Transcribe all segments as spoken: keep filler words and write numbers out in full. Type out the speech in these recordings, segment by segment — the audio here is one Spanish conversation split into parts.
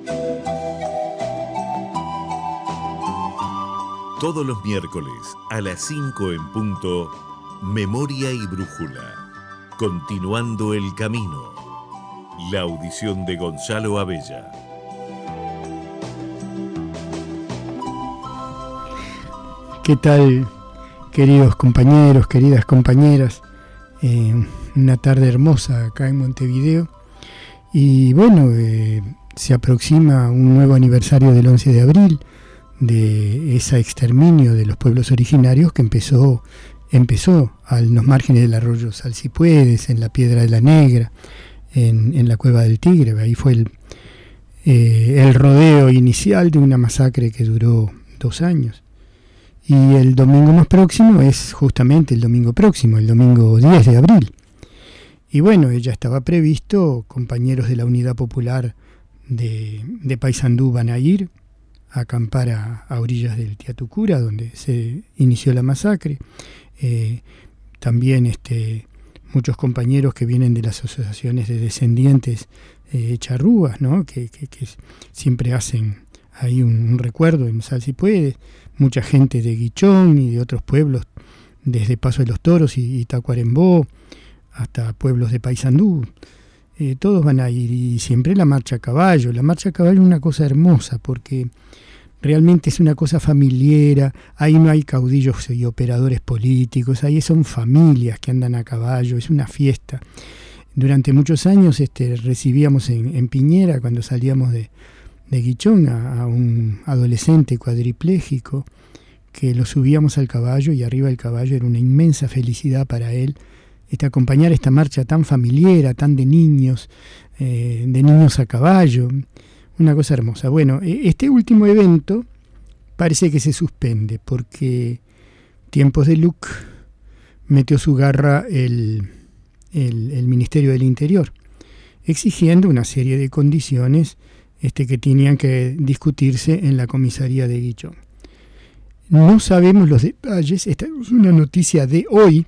Todos los miércoles a las cinco en punto, Memoria y Brújula. Continuando el camino. La audición de Gonzalo Abella. ¿Qué tal, queridos compañeros, queridas compañeras? Eh, una tarde hermosa acá en Montevideo. Y bueno, eh, se aproxima un nuevo aniversario del once de abril, de ese exterminio de los pueblos originarios que empezó, empezó a los márgenes del arroyo Salsipuedes, en la Piedra de la Negra, en, en la Cueva del Tigre. Ahí fue el, eh, el rodeo inicial de una masacre que duró dos años. Y el domingo más próximo es justamente el domingo próximo, el domingo diez de abril. Y bueno, ya estaba previsto, compañeros de la Unidad Popular de, de Paysandú van a ir a acampar a, a orillas del Tiatucura, donde se inició la masacre. Eh, también este, muchos compañeros que vienen de las asociaciones de descendientes eh, charrúas, ¿no? que, que, que siempre hacen ahí un, un recuerdo en Salsipuedes. Mucha gente de Guichón y de otros pueblos, desde Paso de los Toros y, y Tacuarembó, hasta pueblos de Paysandú. Eh, todos van a ir, y siempre la marcha a caballo. La marcha a caballo es una cosa hermosa porque realmente es una cosa familiar. Ahí no hay caudillos y operadores políticos, ahí son familias que andan a caballo, es una fiesta. Durante muchos años este, recibíamos en, en Piñera, cuando salíamos de, de Guichón, a, a un adolescente cuadripléjico que lo subíamos al caballo, y arriba del caballo era una inmensa felicidad para él Este, acompañar esta marcha tan familiar, tan de niños, eh, de niños a caballo, una cosa hermosa. Bueno, este último evento parece que se suspende porque Tiempos de Luc metió su garra el, el, el Ministerio del Interior, exigiendo una serie de condiciones este, que tenían que discutirse en la comisaría de Guichón. No sabemos los detalles, esta es una noticia de hoy.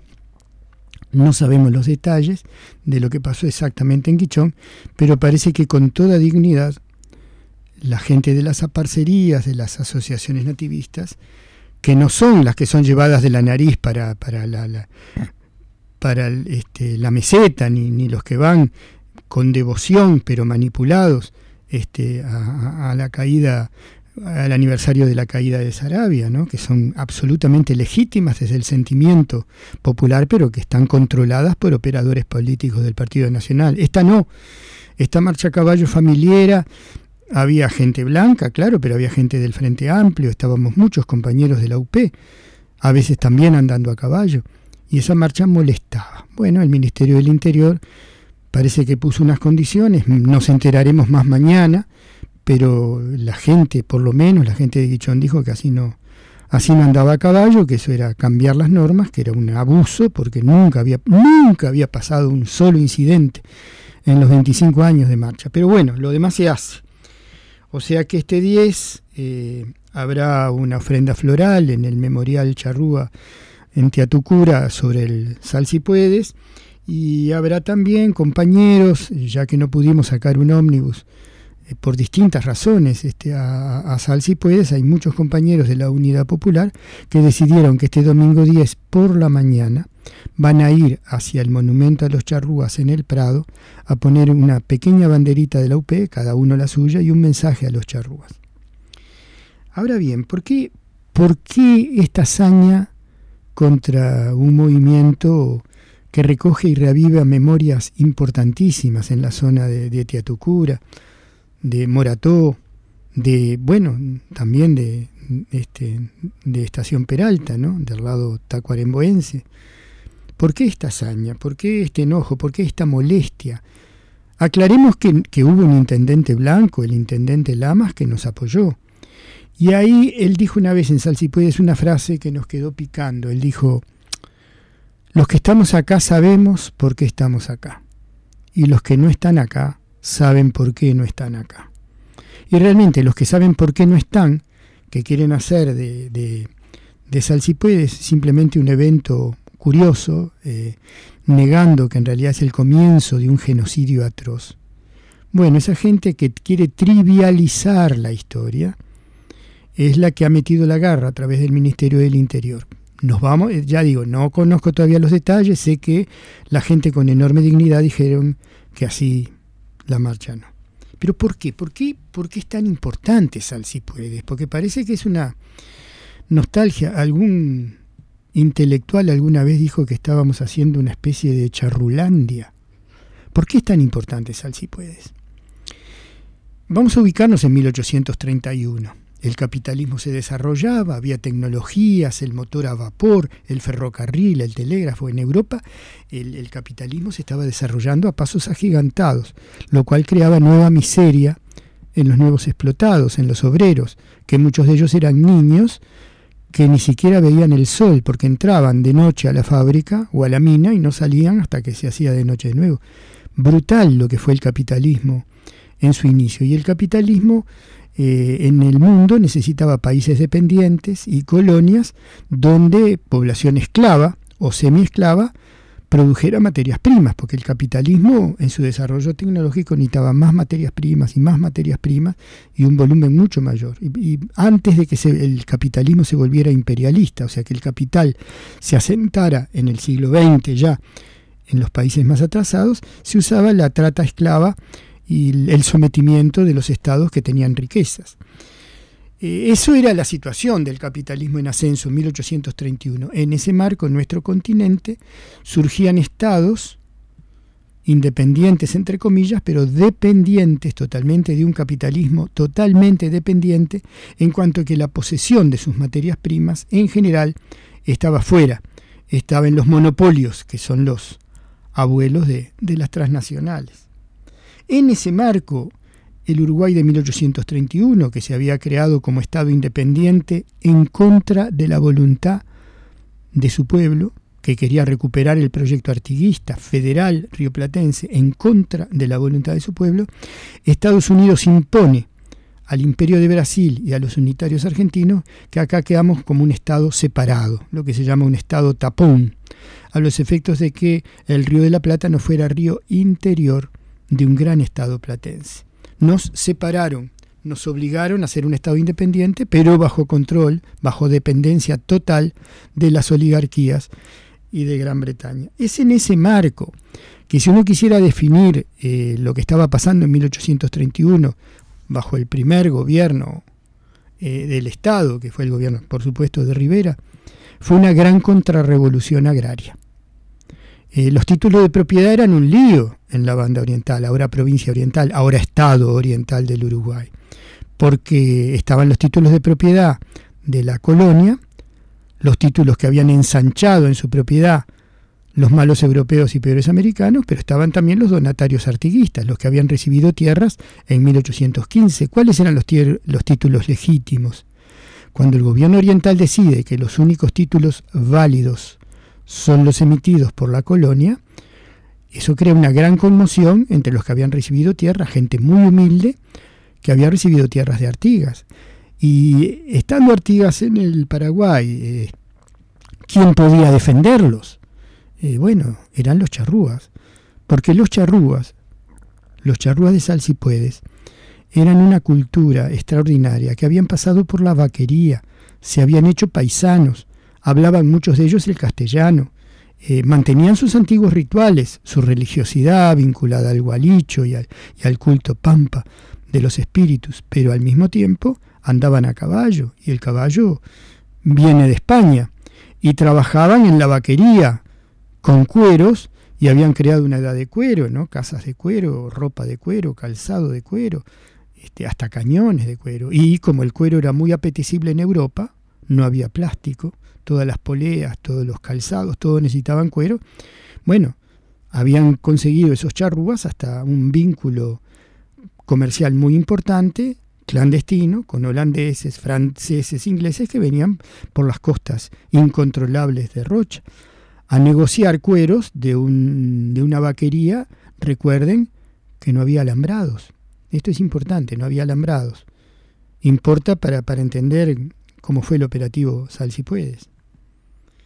No sabemos los detalles de lo que pasó exactamente en Guichón, pero parece que con toda dignidad la gente de las aparcerías, de las asociaciones nativistas, que no son las que son llevadas de la nariz para, para, la, la, para el, este, la meseta, ni, ni los que van con devoción pero manipulados este, a, a la caída, al aniversario de la caída de Saravia, ¿no? Que son absolutamente legítimas desde el sentimiento popular, pero que están controladas por operadores políticos del Partido Nacional. Esta no, esta marcha a caballo familiar, había gente blanca, claro, pero había gente del Frente Amplio, estábamos muchos compañeros de la U P, a veces también andando a caballo, y esa marcha molestaba. Bueno, el Ministerio del Interior parece que puso unas condiciones, nos enteraremos más mañana, pero la gente, por lo menos la gente de Guichón, dijo que así no, así no andaba a caballo, que eso era cambiar las normas, que era un abuso, porque nunca había, nunca había pasado un solo incidente en los veinticinco años de marcha. Pero bueno, lo demás se hace. O sea que este diez eh, habrá una ofrenda floral en el Memorial Charrúa en Tiatucura sobre el Salsipuedes, y habrá también compañeros, ya que no pudimos sacar un ómnibus por distintas razones este, a, a Salsipuedes, hay muchos compañeros de la Unidad Popular que decidieron que este domingo diez por la mañana van a ir hacia el monumento a los charrúas en el Prado a poner una pequeña banderita de la U P, cada uno la suya, y un mensaje a los charrúas. Ahora bien, ¿por qué, por qué esta hazaña contra un movimiento que recoge y reaviva memorias importantísimas en la zona de, de Tiatucura, de Morató, de, bueno, también de, este, de Estación Peralta, ¿no? Del lado tacuaremboense? ¿Por qué esta hazaña? ¿Por qué este enojo? ¿Por qué esta molestia? Aclaremos que, que hubo un intendente blanco, el intendente Lamas, que nos apoyó. Y ahí él dijo una vez en Salsipuedes una frase que nos quedó picando. Él dijo: los que estamos acá sabemos por qué estamos acá, y los que no están acá saben por qué no están acá. Y realmente los que saben por qué no están, que quieren hacer de, de, de Salsipuedes simplemente un evento curioso, eh, negando que en realidad es el comienzo de un genocidio atroz. Bueno, esa gente que quiere trivializar la historia es la que ha metido la garra a través del Ministerio del Interior. Nos vamos, ya digo, no conozco todavía los detalles, sé que la gente con enorme dignidad dijeron que así la marcha no. Pero ¿por qué? ¿Por qué, ¿Por qué es tan importante Sal Si Puedes? Porque parece que es una nostalgia. Algún intelectual alguna vez dijo que estábamos haciendo una especie de charrulandia. ¿Por qué es tan importante Sal Si Puedes? Vamos a ubicarnos en mil ochocientos treinta y uno. El capitalismo se desarrollaba, había tecnologías, el motor a vapor, el ferrocarril, el telégrafo. En Europa el, el capitalismo se estaba desarrollando a pasos agigantados, lo cual creaba nueva miseria en los nuevos explotados, en los obreros, que muchos de ellos eran niños que ni siquiera veían el sol porque entraban de noche a la fábrica o a la mina y no salían hasta que se hacía de noche de nuevo. Brutal lo que fue el capitalismo en su inicio. Y el capitalismo eh, en el mundo necesitaba países dependientes y colonias donde población esclava o semiesclava produjera materias primas, porque el capitalismo en su desarrollo tecnológico necesitaba más materias primas y más materias primas y un volumen mucho mayor. Y, y antes de que se, el capitalismo se volviera imperialista, o sea que el capital se asentara en el siglo veinte ya en los países más atrasados, se usaba la trata esclava y el sometimiento de los estados que tenían riquezas. Eh, eso era la situación del capitalismo en ascenso en mil ochocientos treinta y uno. En ese marco, en nuestro continente, surgían estados independientes, entre comillas, pero dependientes totalmente de un capitalismo totalmente dependiente, en cuanto a que la posesión de sus materias primas, en general, estaba fuera, estaba en los monopolios, que son los abuelos de, de las transnacionales. En ese marco, el Uruguay de mil ochocientos treinta y uno, que se había creado como Estado independiente en contra de la voluntad de su pueblo, que quería recuperar el proyecto artiguista federal rioplatense en contra de la voluntad de su pueblo, Estados Unidos impone al Imperio de Brasil y a los unitarios argentinos que acá quedamos como un Estado separado, lo que se llama un Estado tapón, a los efectos de que el Río de la Plata no fuera río interior de un gran Estado platense. Nos separaron, nos obligaron a ser un Estado independiente, pero bajo control, bajo dependencia total de las oligarquías y de Gran Bretaña. Es en ese marco que si uno quisiera definir eh, lo que estaba pasando en mil ochocientos treinta y uno, bajo el primer gobierno eh, del Estado, que fue el gobierno, por supuesto, de Rivera, fue una gran contrarrevolución agraria. Eh, los títulos de propiedad eran un lío en la banda oriental, ahora provincia oriental, ahora Estado oriental del Uruguay, porque estaban los títulos de propiedad de la colonia, los títulos que habían ensanchado en su propiedad los malos europeos y peores americanos, pero estaban también los donatarios artiguistas, los que habían recibido tierras en mil ochocientos quince. ¿Cuáles eran los, los títulos legítimos? Cuando el gobierno oriental decide que los únicos títulos válidos son los emitidos por la colonia, eso crea una gran conmoción entre los que habían recibido tierras, gente muy humilde que había recibido tierras de Artigas. Y estando Artigas en el Paraguay, eh, ¿quién podía defenderlos? Eh, bueno, eran los charrúas, porque los charrúas, los charrúas de Sal Si Puedes, eran una cultura extraordinaria, que habían pasado por la vaquería, se habían hecho paisanos, hablaban muchos de ellos el castellano, eh, mantenían sus antiguos rituales, su religiosidad vinculada al gualicho y al, y al culto pampa de los espíritus, pero al mismo tiempo andaban a caballo, y el caballo viene de España, y trabajaban en la vaquería con cueros, y habían creado una edad de cuero, ¿no? Casas de cuero, ropa de cuero, calzado de cuero, este, hasta cañones de cuero. Y como el cuero era muy apetecible en Europa, no había plástico, todas las poleas, todos los calzados, todos necesitaban cuero. Bueno, habían conseguido esos charrúas hasta un vínculo comercial muy importante, clandestino, con holandeses, franceses, ingleses que venían por las costas incontrolables de Rocha a negociar cueros de, un, de una vaquería. Recuerden que no había alambrados. Esto es importante, no había alambrados. Importa para, para entender cómo fue el operativo Sal Si Puedes.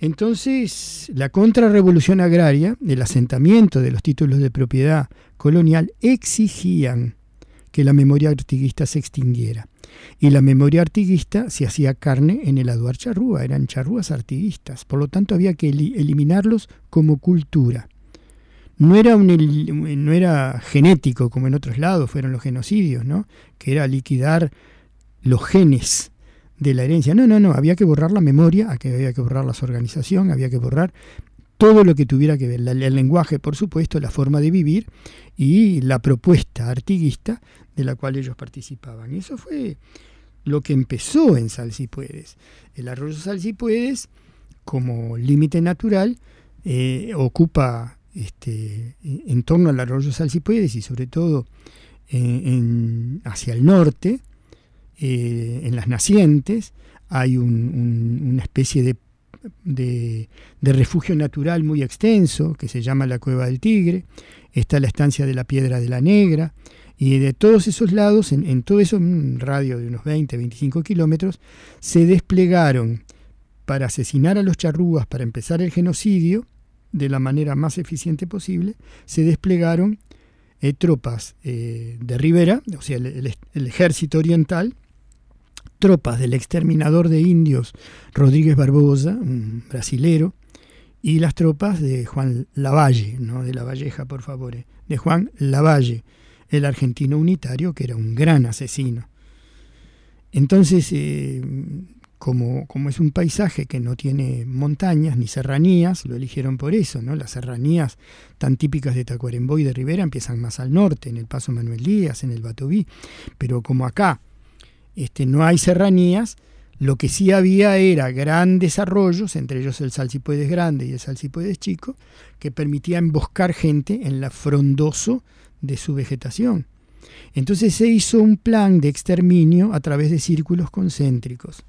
Entonces, la contrarrevolución agraria, el asentamiento de los títulos de propiedad colonial, exigían que la memoria artiguista se extinguiera. Y la memoria artiguista se hacía carne en el aduar charrúa, eran charrúas artiguistas. Por lo tanto, había que el- eliminarlos como cultura. No era, un, no era genético como en otros lados fueron los genocidios, ¿no? Que era liquidar los genes de la herencia. No, no, no, había que borrar la memoria, había que borrar la organización, había que borrar todo lo que tuviera que ver, el lenguaje, por supuesto, la forma de vivir y la propuesta artiguista de la cual ellos participaban. Y eso fue lo que empezó en Salsipuedes. El arroyo Salsipuedes, como límite natural, eh, ocupa este, en torno al arroyo Salsipuedes y sobre todo en, en, hacia el norte, eh, en las nacientes, hay un, un, una especie de De, de refugio natural muy extenso que se llama la Cueva del Tigre, está la estancia de la Piedra de la Negra, y de todos esos lados, en, en todo eso, un radio de unos veinte, veinticinco kilómetros, se desplegaron para asesinar a los charrúas, para empezar el genocidio de la manera más eficiente posible, se desplegaron eh, tropas eh, de Rivera, o sea, el, el, el ejército oriental, tropas del exterminador de indios Rodríguez Barbosa, un brasilero, y las tropas de Juan Lavalle, no de Lavalleja, por favor, eh, de Juan Lavalle, el argentino unitario, que era un gran asesino. Entonces, eh, como, como es un paisaje que no tiene montañas ni serranías, lo eligieron por eso, ¿no? Las serranías tan típicas de Tacuarembó y de Rivera empiezan más al norte, en el Paso Manuel Díaz, en el Batoví, pero como acá Este, no hay serranías, lo que sí había era grandes arroyos, entre ellos el Salsipuedes Grande y el Salsipuedes Chico, que permitían emboscar gente en la frondoso de su vegetación. Entonces se hizo un plan de exterminio a través de círculos concéntricos.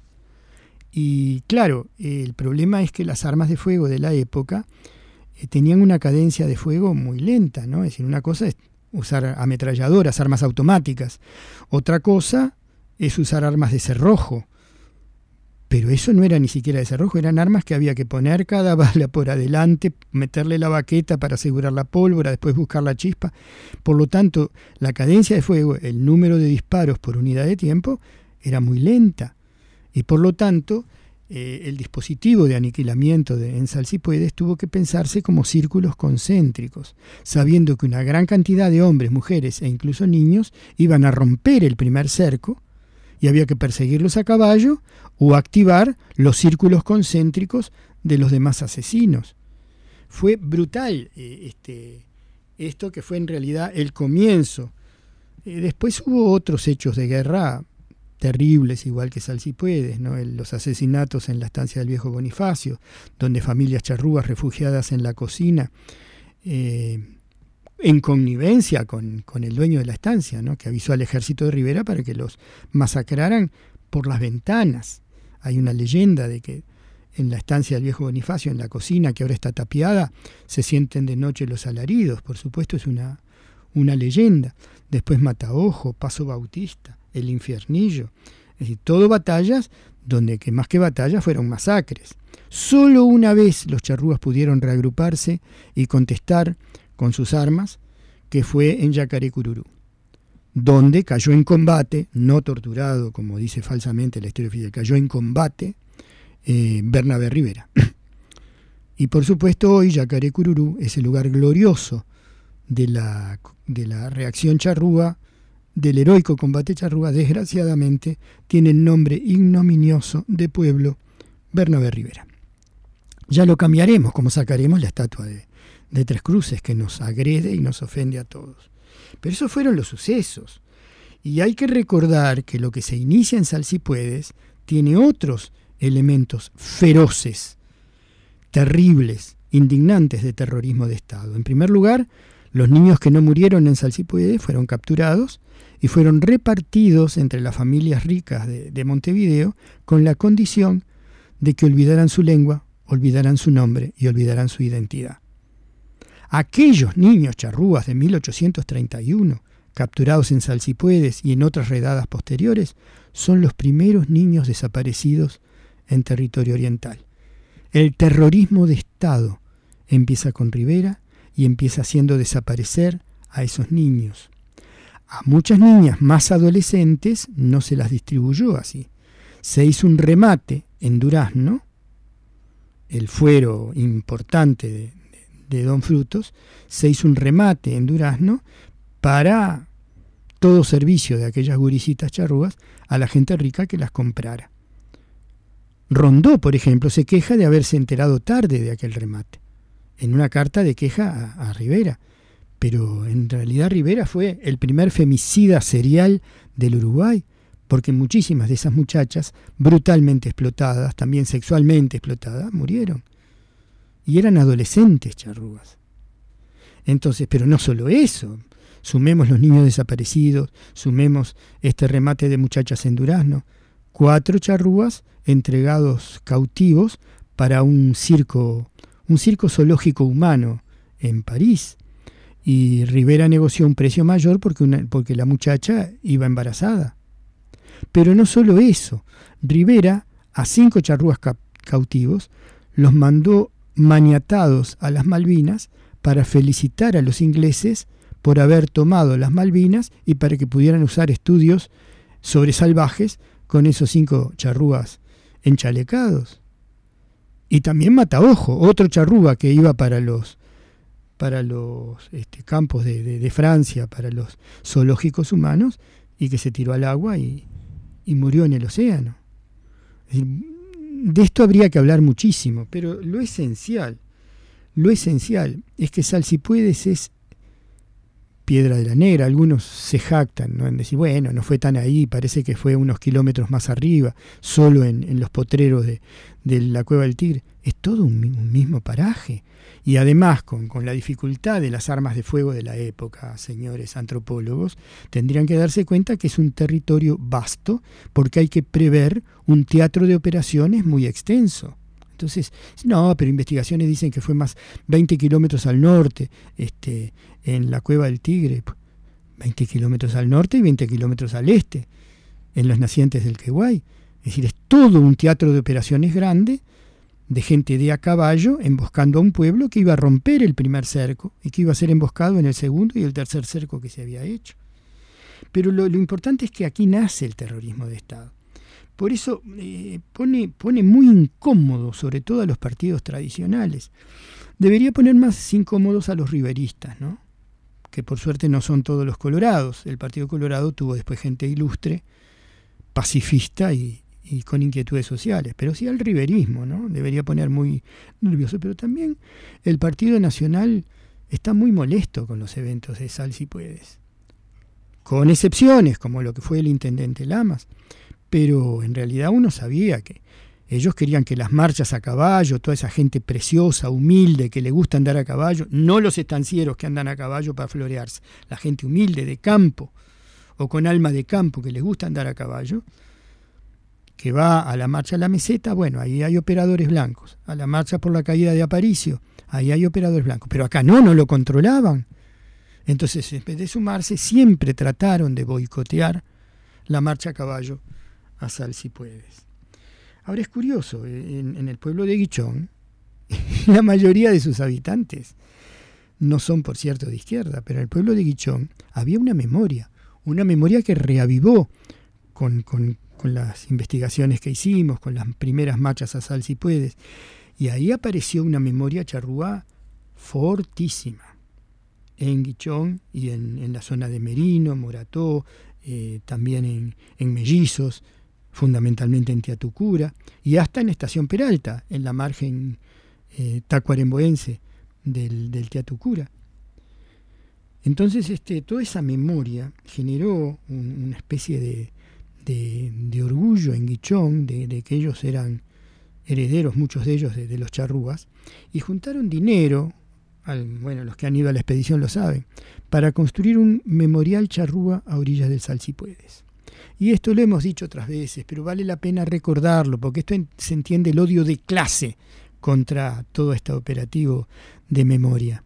Y claro, el problema es que las armas de fuego de la época eh, tenían una cadencia de fuego muy lenta, ¿no? Es decir, una cosa es usar ametralladoras, armas automáticas, otra cosa es usar armas de cerrojo, pero eso no era ni siquiera de cerrojo, eran armas que había que poner cada bala por adelante, meterle la baqueta para asegurar la pólvora, después buscar la chispa. Por lo tanto, la cadencia de fuego, el número de disparos por unidad de tiempo, era muy lenta, y por lo tanto eh, el dispositivo de aniquilamiento de, en Salsipuedes tuvo que pensarse como círculos concéntricos, sabiendo que una gran cantidad de hombres, mujeres e incluso niños iban a romper el primer cerco, y había que perseguirlos a caballo o activar los círculos concéntricos de los demás asesinos. Fue brutal eh, este, esto que fue en realidad el comienzo. Eh, después hubo otros hechos de guerra terribles, igual que Salsipuedes, ¿no? El, los asesinatos en la estancia del Viejo Bonifacio, donde familias charrúas refugiadas en la cocina, eh, en connivencia con, con el dueño de la estancia, ¿no? Que avisó al ejército de Rivera para que los masacraran por las ventanas. Hay una leyenda de que en la estancia del Viejo Bonifacio, en la cocina, que ahora está tapiada, se sienten de noche los alaridos. Por supuesto, es una, una leyenda. Después Mataojo, Paso Bautista, el Infiernillo. Es decir, todo batallas donde que más que batallas fueron masacres. Solo una vez los charrúas pudieron reagruparse y contestar con sus armas, que fue en Yacarecururú, donde cayó en combate, no torturado, como dice falsamente la historia oficial, cayó en combate eh, Bernabé Rivera. Y por supuesto hoy Yacarecururú es el lugar glorioso de la, de la reacción charrúa, del heroico combate charrúa. Desgraciadamente tiene el nombre ignominioso de pueblo Bernabé Rivera. Ya lo cambiaremos, como sacaremos la estatua de de Tres Cruces, que nos agrede y nos ofende a todos. Pero esos fueron los sucesos. Y hay que recordar que lo que se inicia en Salsipuedes tiene otros elementos feroces, terribles, indignantes de terrorismo de Estado. En primer lugar, los niños que no murieron en Salsipuedes fueron capturados y fueron repartidos entre las familias ricas de, de Montevideo con la condición de que olvidaran su lengua, olvidaran su nombre y olvidaran su identidad. Aquellos niños charrúas de mil ochocientos treinta y uno, capturados en Salsipuedes y en otras redadas posteriores, son los primeros niños desaparecidos en territorio oriental. El terrorismo de Estado empieza con Rivera y empieza haciendo desaparecer a esos niños. A muchas niñas más adolescentes no se las distribuyó así. Se hizo un remate en Durazno, el fuero importante de, de, de Don Frutos, se hizo un remate en Durazno para todo servicio de aquellas gurisitas charrúas a la gente rica que las comprara. Rondó, por ejemplo, se queja de haberse enterado tarde de aquel remate, en una carta de queja a, a Rivera. Pero en realidad Rivera fue el primer femicida serial del Uruguay, porque muchísimas de esas muchachas, brutalmente explotadas, también sexualmente explotadas, murieron. Y eran adolescentes charrúas. Entonces, pero no solo eso, sumemos los niños desaparecidos, sumemos este remate de muchachas en Durazno, cuatro charrúas entregados cautivos para un circo, un circo zoológico humano en París. Y Rivera negoció un precio mayor porque, una, porque la muchacha iba embarazada. Pero no solo eso, Rivera a cinco charrúas ca- cautivos los mandó maniatados a las Malvinas para felicitar a los ingleses por haber tomado las Malvinas y para que pudieran usar estudios sobre salvajes con esos cinco charrúas enchalecados. Y también Mataojo, otro charrúa que iba para los para los este, campos de, de, de Francia, para los zoológicos humanos, y que se tiró al agua y, y murió en el océano. Es decir, de esto habría que hablar muchísimo, pero lo esencial, lo esencial es que Salsipuedes es Piedra de la Negra. Algunos se jactan, ¿no?, en decir, bueno, no fue tan ahí, parece que fue unos kilómetros más arriba, solo en, en los potreros de, de la Cueva del Tigre. Es todo un, un mismo paraje. Y además, con, con la dificultad de las armas de fuego de la época, señores antropólogos, tendrían que darse cuenta que es un territorio vasto, porque hay que prever un teatro de operaciones muy extenso. Entonces, no, pero investigaciones dicen que fue más veinte kilómetros al norte, este, en la Cueva del Tigre, veinte kilómetros al norte y veinte kilómetros al este, en los nacientes del Queguay. Es decir, es todo un teatro de operaciones grande, de gente de a caballo emboscando a un pueblo que iba a romper el primer cerco y que iba a ser emboscado en el segundo y el tercer cerco que se había hecho. Pero lo, lo importante es que aquí nace el terrorismo de Estado. Por eso eh, pone, pone muy incómodo, sobre todo a los partidos tradicionales. Debería poner más incómodos a los riveristas, ¿no?, que por suerte no son todos los colorados. El Partido Colorado tuvo después gente ilustre, pacifista y, y con inquietudes sociales, pero sí al riverismo, ¿no? Debería poner muy nervioso. Pero también el Partido Nacional está muy molesto con los eventos de Salsipuedes, con excepciones como lo que fue el intendente Lamas, pero en realidad uno sabía que ellos querían que las marchas a caballo, toda esa gente preciosa, humilde, que le gusta andar a caballo, no los estancieros que andan a caballo para florearse, la gente humilde de campo o con alma de campo que les gusta andar a caballo, que va a la marcha a la meseta, bueno, ahí hay operadores blancos. A la marcha por la caída de Aparicio, ahí hay operadores blancos. Pero acá no, no lo controlaban. Entonces, en vez de sumarse, siempre trataron de boicotear la marcha a caballo a Salsipuedes. Ahora es curioso, en, en el pueblo de Guichón, la mayoría de sus habitantes no son, por cierto, de izquierda, pero en el pueblo de Guichón había una memoria, una memoria que reavivó con, con, con las investigaciones que hicimos, con las primeras marchas a Salsipuedes, y ahí apareció una memoria charrúa fortísima, en Guichón y en, en la zona de Merino, Morató, eh, también en, en Mellizos, fundamentalmente en Teatucura, y hasta en Estación Peralta, en la margen eh, tacuaremboense del, del Teatucura. Entonces, este, toda esa memoria generó un, una especie de, de, de orgullo en Guichón, de, de que ellos eran herederos, muchos de ellos, de, de los charrúas, y juntaron dinero, al, bueno, los que han ido a la expedición lo saben, para construir un memorial charrúa a orillas del Salsipuedes. Y esto lo hemos dicho otras veces, pero vale la pena recordarlo, porque esto en, se entiende el odio de clase contra todo este operativo de memoria.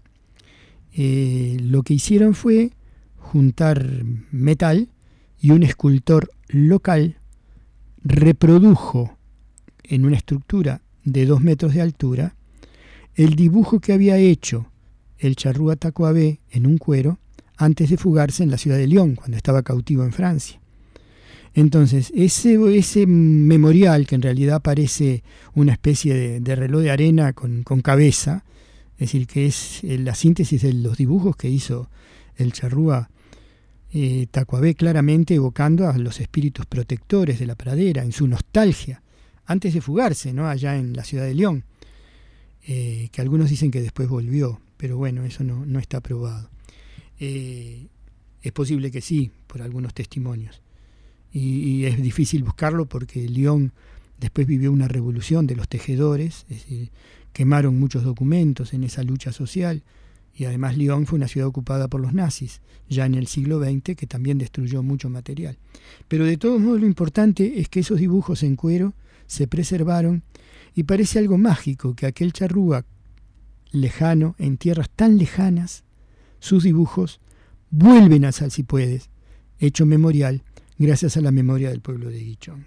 Eh, lo que hicieron fue juntar metal y un escultor local reprodujo en una estructura de dos metros de altura, el dibujo que había hecho el charrúa Tacuabé en un cuero antes de fugarse en la ciudad de Lyon, cuando estaba cautivo en Francia. Entonces, ese, ese memorial, que en realidad parece una especie de, de reloj de arena con, con cabeza, es decir, que es la síntesis de los dibujos que hizo el charrúa eh, Tacuabé, claramente evocando a los espíritus protectores de la pradera, en su nostalgia, antes de fugarse, ¿no?, allá en la ciudad de Lyon, eh, que algunos dicen que después volvió, pero bueno, eso no, no está probado. Eh, es posible que sí, por algunos testimonios. Y, y es difícil buscarlo porque Lyon después vivió una revolución de los tejedores, es decir, quemaron muchos documentos en esa lucha social, y además Lyon fue una ciudad ocupada por los nazis, ya en el siglo veinte, que también destruyó mucho material. Pero de todos modos lo importante es que esos dibujos en cuero se preservaron, y parece algo mágico que aquel charrúa lejano, en tierras tan lejanas, sus dibujos vuelven a Salsipuedes, hecho memorial, gracias a la memoria del pueblo de Guichón.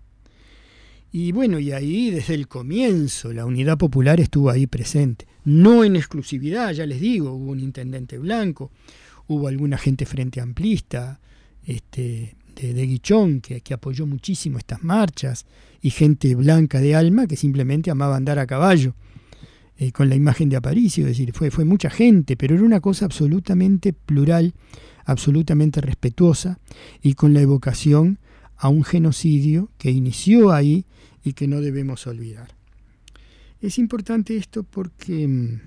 Y bueno, y ahí desde el comienzo la Unidad Popular estuvo ahí presente, no en exclusividad, ya les digo, hubo un intendente blanco, hubo alguna gente frente amplista este, de, de Guichón que, que apoyó muchísimo estas marchas, y gente blanca de alma que simplemente amaba andar a caballo, eh, con la imagen de Aparicio, es decir, fue, fue mucha gente, pero era una cosa absolutamente plural, absolutamente respetuosa, y con la evocación a un genocidio que inició ahí y que no debemos olvidar. Es importante esto porque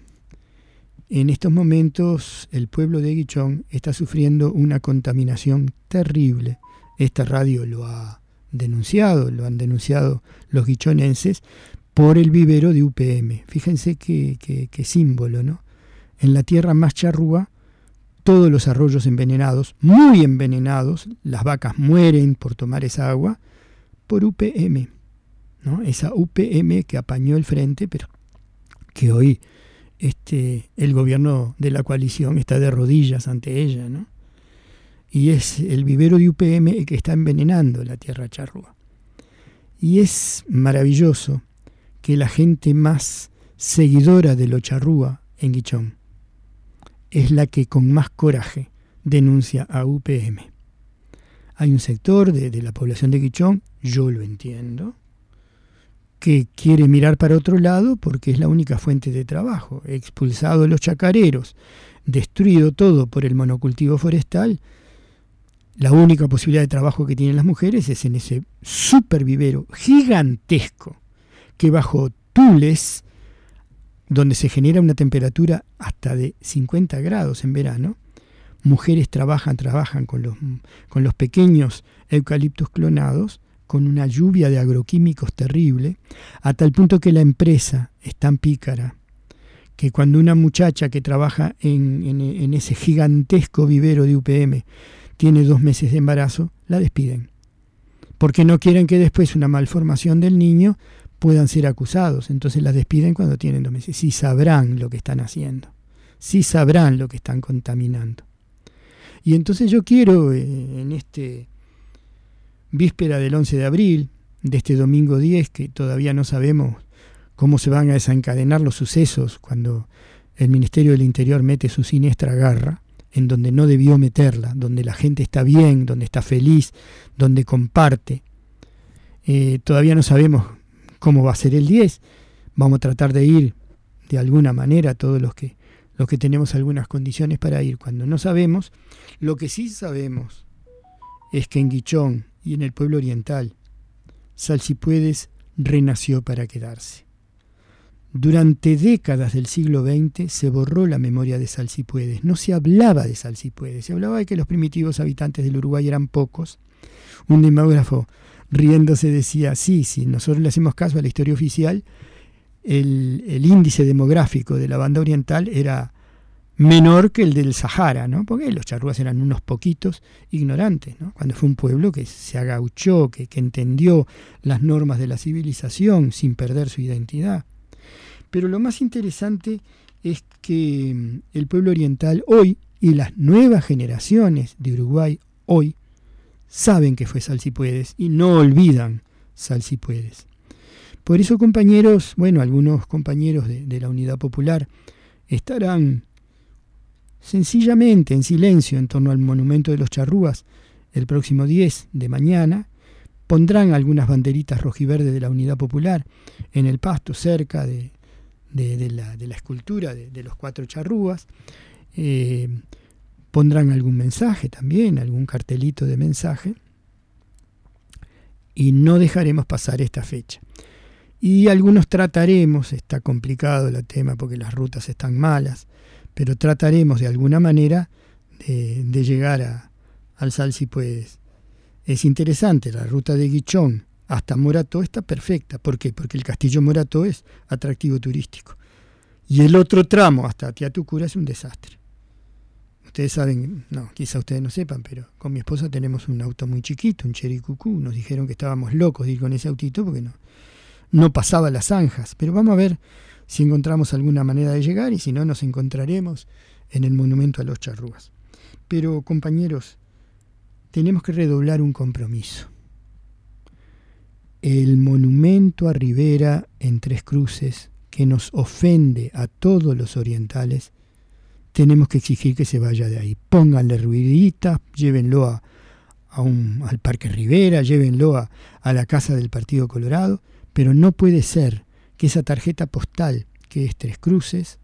en estos momentos el pueblo de Guichón está sufriendo una contaminación terrible. Esta radio lo ha denunciado, lo han denunciado los guichonenses por el vivero de U P M. Fíjense qué, qué, qué símbolo, ¿no? En la tierra más charrúa, todos los arroyos envenenados, muy envenenados, las vacas mueren por tomar esa agua, por U P M, ¿no? Esa U P M que apañó el frente, pero que hoy este, el gobierno de la coalición está de rodillas ante ella, ¿no? Y es el vivero de U P M el que está envenenando la tierra charrúa. Y es maravilloso que la gente más seguidora de lo charrúa en Guichón es la que con más coraje denuncia a U P M. Hay un sector de, de la población de Guichón, yo lo entiendo, que quiere mirar para otro lado porque es la única fuente de trabajo. Expulsado los chacareros, destruido todo por el monocultivo forestal, la única posibilidad de trabajo que tienen las mujeres es en ese supervivero gigantesco que bajo tules, donde se genera una temperatura hasta de cincuenta grados en verano, mujeres trabajan, trabajan con los, con los pequeños eucaliptos clonados, con una lluvia de agroquímicos terrible, a tal punto que la empresa es tan pícara que cuando una muchacha que trabaja en, en, en ese gigantesco vivero de U P M tiene dos meses de embarazo, la despiden, porque no quieren que después una malformación del niño puedan ser acusados. Entonces las despiden cuando tienen dos meses. Sí sabrán lo que están haciendo, sí sabrán lo que están contaminando. Y entonces yo quiero, eh, en este víspera del once de abril, de este domingo diez, que todavía no sabemos cómo se van a desencadenar los sucesos cuando el Ministerio del Interior mete su siniestra garra, en donde no debió meterla, donde la gente está bien, donde está feliz, donde comparte. Eh, todavía no sabemos cómo va a ser el diez. Vamos a tratar de ir de alguna manera todos los que, los que tenemos algunas condiciones para ir. Cuando no sabemos, lo que sí sabemos es que en Guichón y en el pueblo oriental, Salsipuedes renació para quedarse. Durante décadas del siglo veinte se borró la memoria de Salsipuedes. No se hablaba de Salsipuedes, se hablaba de que los primitivos habitantes del Uruguay eran pocos. Un demógrafo riéndose decía, sí, si nosotros le hacemos caso a la historia oficial, el, el índice demográfico de la banda oriental era menor que el del Sahara, ¿no? Porque los charrúas eran unos poquitos ignorantes, ¿no? Cuando fue un pueblo que se agauchó, que, que entendió las normas de la civilización sin perder su identidad. Pero lo más interesante es que el pueblo oriental hoy y las nuevas generaciones de Uruguay hoy saben que fue Salsipuedes y no olvidan Salsipuedes. Por eso, compañeros, bueno, algunos compañeros de, de la Unidad Popular estarán sencillamente en silencio en torno al monumento de los charrúas el próximo diez de mañana. Pondrán algunas banderitas rojiverdes de la Unidad Popular en el pasto cerca de, de, de, la, de la escultura de, de los cuatro charrúas. Eh, pondrán algún mensaje también, algún cartelito de mensaje. Y no dejaremos pasar esta fecha. Y algunos trataremos, está complicado el tema porque las rutas están malas, pero trataremos de alguna manera de, de llegar a, al Sal Si Puedes. Es interesante, la ruta de Guichón hasta Morató está perfecta. ¿Por qué? Porque el Castillo Morató es atractivo turístico. Y el otro tramo hasta Tiatucura es un desastre. Ustedes saben, no, quizá ustedes no sepan, pero con mi esposa tenemos un auto muy chiquito, un Chery Cucú. Nos dijeron que estábamos locos de ir con ese autito porque no, no pasaba las zanjas. Pero vamos a ver si encontramos alguna manera de llegar y si no, nos encontraremos en el monumento a los charrúas. Pero, compañeros, tenemos que redoblar un compromiso. El monumento a Rivera en Tres Cruces, que nos ofende a todos los orientales, tenemos que exigir que se vaya de ahí. Pónganle ruiditas, llévenlo a, a un, al Parque Rivera, llévenlo a, a la casa del Partido Colorado, pero no puede ser que esa tarjeta postal, que es Tres Cruces,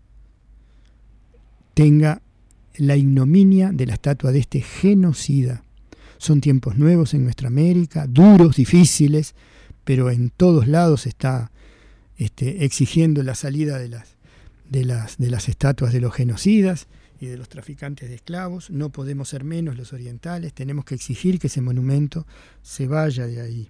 tenga la ignominia de la estatua de este genocida. Son tiempos nuevos en nuestra América, duros, difíciles, pero en todos lados está este, exigiendo la salida de las, de, las, de las estatuas de los genocidas y de los traficantes de esclavos. No podemos ser menos los orientales, tenemos que exigir que ese monumento se vaya de ahí.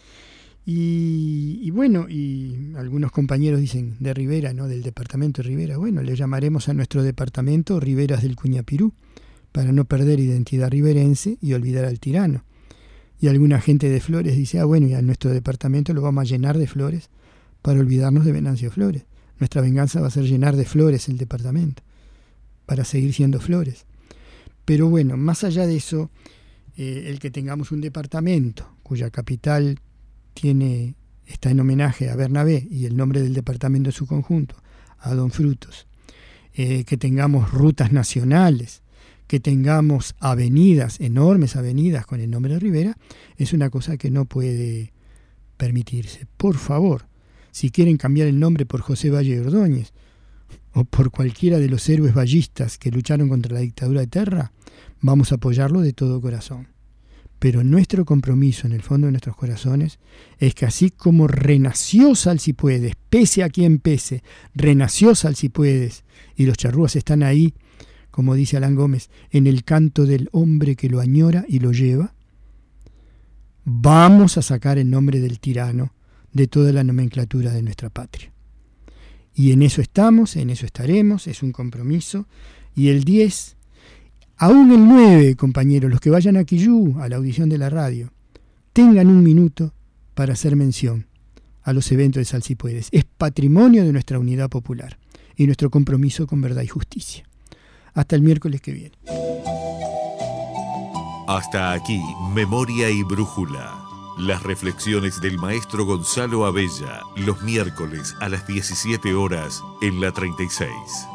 Y, y bueno, y algunos compañeros dicen de Rivera, ¿no? Del departamento de Rivera. Bueno, le llamaremos a nuestro departamento Riveras del Cuñapirú, para no perder identidad riverense y olvidar al tirano. Y alguna gente de Flores dice, ah, bueno, y a nuestro departamento lo vamos a llenar de flores para olvidarnos de Venancio Flores. Nuestra venganza va a ser llenar de flores el departamento, para seguir siendo Flores. Pero bueno, más allá de eso, eh, el que tengamos un departamento cuya capital tiene, está en homenaje a Bernabé y el nombre del departamento en su conjunto, a Don Frutos, eh, que tengamos rutas nacionales, que tengamos avenidas, enormes avenidas con el nombre de Rivera, es una cosa que no puede permitirse. Por favor, si quieren cambiar el nombre por José Valle de Ordóñez o por cualquiera de los héroes vallistas que lucharon contra la dictadura de Terra, vamos a apoyarlo de todo corazón. Pero nuestro compromiso en el fondo de nuestros corazones es que así como renació Sal Si Puedes, pese a quien pese, renació Sal Si Puedes, y los charrúas están ahí, como dice Alan Gómez, en el canto del hombre que lo añora y lo lleva, vamos a sacar el nombre del tirano de toda la nomenclatura de nuestra patria. Y en eso estamos, en eso estaremos, es un compromiso. Y el diez, aún el nueve, compañeros, los que vayan a Quillú, a la audición de la radio, tengan un minuto para hacer mención a los eventos de Sal Si Puedes. Es patrimonio de nuestra unidad popular y nuestro compromiso con verdad y justicia. Hasta el miércoles que viene. Hasta aquí, Memoria y Brújula. Las reflexiones del maestro Gonzalo Abella, los miércoles a las diecisiete horas en la treinta y seis.